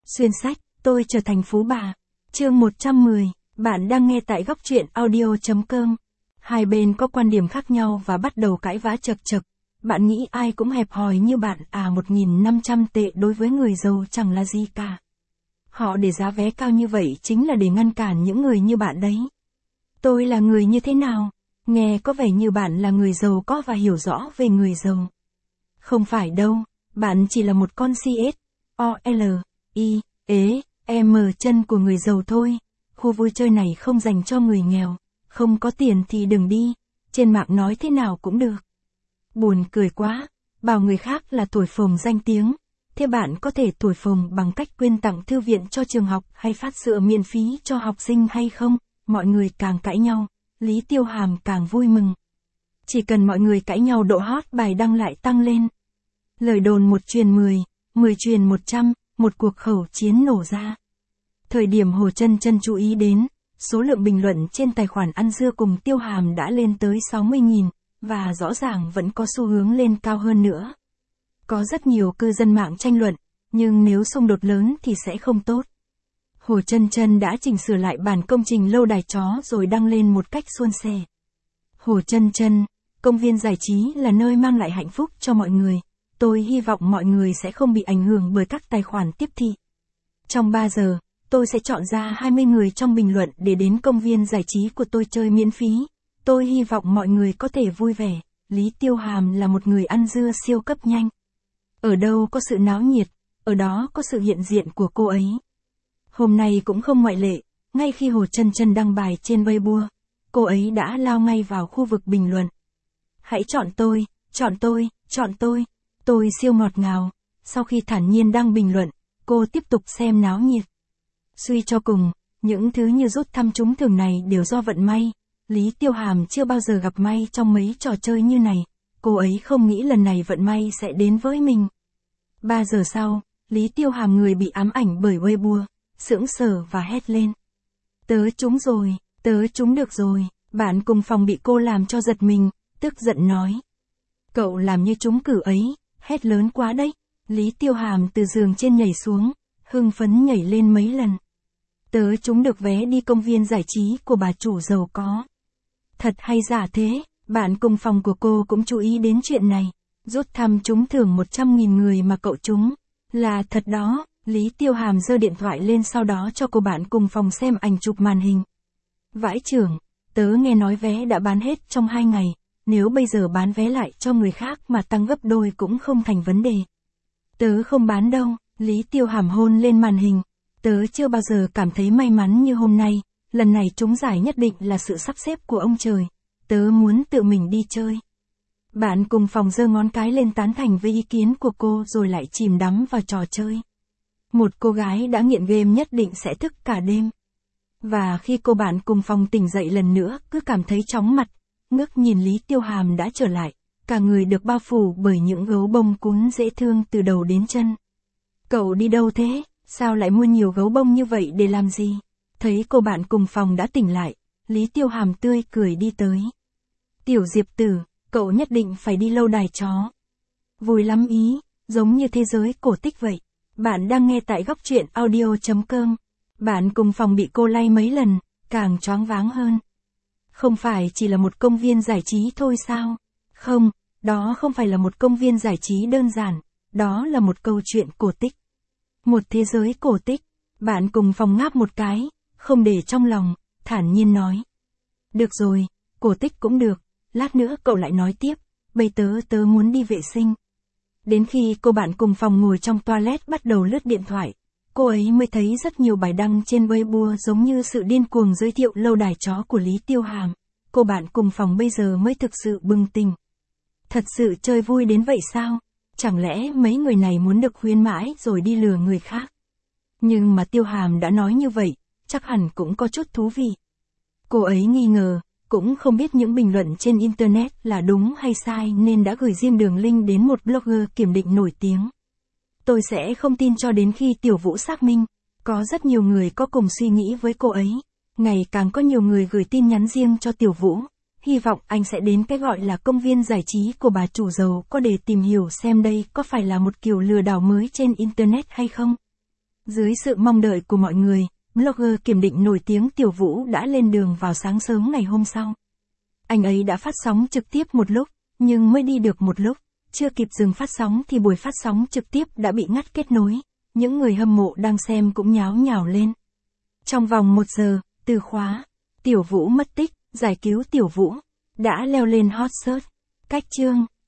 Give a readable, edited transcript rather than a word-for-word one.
Xuyên sách, tôi trở thành phú bà. Chương 110, bạn đang nghe tại góc truyện audio.com. Hai bên có quan điểm khác nhau và bắt đầu cãi vã chật chật. Bạn nghĩ ai cũng hẹp hòi như bạn à? 1.500 tệ đối với người giàu chẳng là gì cả. Họ để giá vé cao như vậy chính là để ngăn cản những người như bạn đấy. Tôi là người như thế nào? Nghe có vẻ như bạn là người giàu có và hiểu rõ về người giàu. Không phải đâu, bạn chỉ là một con CSOLIEM chân của người giàu thôi. Khu vui chơi này không dành cho người nghèo, không có tiền thì đừng đi, trên mạng nói thế nào cũng được. Buồn cười quá, bảo người khác là thổi phồng danh tiếng, thế bạn có thể thổi phồng bằng cách quyên tặng thư viện cho trường học hay phát sữa miễn phí cho học sinh hay không? Mọi người càng cãi nhau, Lý Tiêu Hàm càng vui mừng. Chỉ cần mọi người cãi nhau độ hot bài đăng lại tăng lên. Lời đồn 1 truyền 10, 10 truyền 100, một cuộc khẩu chiến nổ ra. Thời điểm Hồ Chân Chân chú ý đến, số lượng bình luận trên tài khoản ăn dưa cùng Tiêu Hàm đã lên tới 60.000, và rõ ràng vẫn có xu hướng lên cao hơn nữa. Có rất nhiều cư dân mạng tranh luận, nhưng nếu xung đột lớn thì sẽ không tốt. Hồ Chân Chân đã chỉnh sửa lại bản công trình lâu đài chó rồi đăng lên một cách suôn sẻ. Hồ Chân Chân, công viên giải trí là nơi mang lại hạnh phúc cho mọi người. Tôi hy vọng mọi người sẽ không bị ảnh hưởng bởi các tài khoản tiếp thị. Trong 3 giờ, tôi sẽ chọn ra 20 người trong bình luận để đến công viên giải trí của tôi chơi miễn phí. Tôi hy vọng mọi người có thể vui vẻ. Lý Tiêu Hàm là một người ăn dưa siêu cấp nhanh. Ở đâu có sự náo nhiệt, ở đó có sự hiện diện của cô ấy. Hôm nay cũng không ngoại lệ, ngay khi Hồ Chân Chân đăng bài trên Weibo, cô ấy đã lao ngay vào khu vực bình luận. Hãy chọn tôi, chọn tôi, chọn tôi. Tôi siêu ngọt ngào. Sau khi thản nhiên đăng bình luận, cô tiếp tục xem náo nhiệt. Suy cho cùng, những thứ như rút thăm trúng thưởng này đều do vận may. Lý Tiêu Hàm chưa bao giờ gặp may trong mấy trò chơi như này. Cô ấy không nghĩ lần này vận may sẽ đến với mình. 3 giờ sau, Lý Tiêu Hàm người bị ám ảnh bởi Weibo, sững sờ và hét lên. Tớ trúng rồi, tớ trúng được rồi. Bạn cùng phòng bị cô làm cho giật mình, tức giận nói. Cậu làm như trúng cử ấy, hét lớn quá đấy. Lý Tiêu Hàm từ giường trên nhảy xuống, hưng phấn nhảy lên mấy lần. Tớ trúng được vé đi công viên giải trí của bà chủ giàu có. Thật hay giả thế? Bạn cùng phòng của cô cũng chú ý đến chuyện này. Rút thăm trúng thưởng 100.000 người mà cậu trúng. Là thật đó. Lý Tiêu Hàm giơ điện thoại lên sau đó cho cô bạn cùng phòng xem ảnh chụp màn hình. Vãi chưởng, tớ nghe nói vé đã bán hết trong 2 ngày. Nếu bây giờ bán vé lại cho người khác mà tăng gấp đôi cũng không thành vấn đề. Tớ không bán đâu. Lý Tiêu Hàm hôn lên màn hình. Tớ chưa bao giờ cảm thấy may mắn như hôm nay. Lần này trúng giải nhất định là sự sắp xếp của ông trời. Tớ muốn tự mình đi chơi. Bạn cùng phòng giơ ngón cái lên tán thành với ý kiến của cô rồi lại chìm đắm vào trò chơi. Một cô gái đã nghiện game nhất định sẽ thức cả đêm. Và khi cô bạn cùng phòng tỉnh dậy lần nữa cứ cảm thấy chóng mặt, ngước nhìn Lý Tiêu Hàm đã trở lại, cả người được bao phủ bởi những gấu bông cún dễ thương từ đầu đến chân. Cậu đi đâu thế? Sao lại mua nhiều gấu bông như vậy để làm gì? Thấy cô bạn cùng phòng đã tỉnh lại, Lý Tiêu Hàm tươi cười đi tới. Tiểu Diệp Tử, cậu nhất định phải đi lâu đài chó. Vui lắm ý, giống như thế giới cổ tích vậy. Bạn đang nghe tại góc truyện audio.com. Bạn cùng phòng bị cô lay mấy lần, càng choáng váng hơn. Không phải chỉ là một công viên giải trí thôi sao? Không, đó không phải là một công viên giải trí đơn giản, đó là một câu chuyện cổ tích. Một thế giới cổ tích. Bạn cùng phòng ngáp một cái, không để trong lòng, thản nhiên nói. Được rồi, cổ tích cũng được, lát nữa cậu lại nói tiếp, bây tớ muốn đi vệ sinh. Đến khi cô bạn cùng phòng ngồi trong toilet bắt đầu lướt điện thoại, cô ấy mới thấy rất nhiều bài đăng trên Weibo giống như sự điên cuồng giới thiệu lâu đài chó của Lý Tiêu Hàm. Cô bạn cùng phòng bây giờ mới thực sự bừng tỉnh. Thật sự chơi vui đến vậy sao? Chẳng lẽ mấy người này muốn được khuyến mãi rồi đi lừa người khác? Nhưng mà Tiêu Hàm đã nói như vậy, chắc hẳn cũng có chút thú vị. Cô ấy nghi ngờ, cũng không biết những bình luận trên Internet là đúng hay sai nên đã gửi riêng đường link đến một blogger kiểm định nổi tiếng. Tôi sẽ không tin cho đến khi Tiểu Vũ xác minh. Có rất nhiều người có cùng suy nghĩ với cô ấy. Ngày càng có nhiều người gửi tin nhắn riêng cho Tiểu Vũ. Hy vọng anh sẽ đến cái gọi là công viên giải trí của bà chủ giàu có để tìm hiểu xem đây có phải là một kiểu lừa đảo mới trên Internet hay không. Dưới sự mong đợi của mọi người, blogger kiểm định nổi tiếng Tiểu Vũ đã lên đường vào sáng sớm ngày hôm sau. Anh ấy đã phát sóng trực tiếp một lúc, nhưng mới đi được một lúc, chưa kịp dừng phát sóng thì buổi phát sóng trực tiếp đã bị ngắt kết nối. Những người hâm mộ đang xem cũng nháo nhào lên. Trong vòng 1 giờ, từ khóa Tiểu Vũ mất tích, giải cứu Tiểu Vũ đã leo lên hot search. Cách chương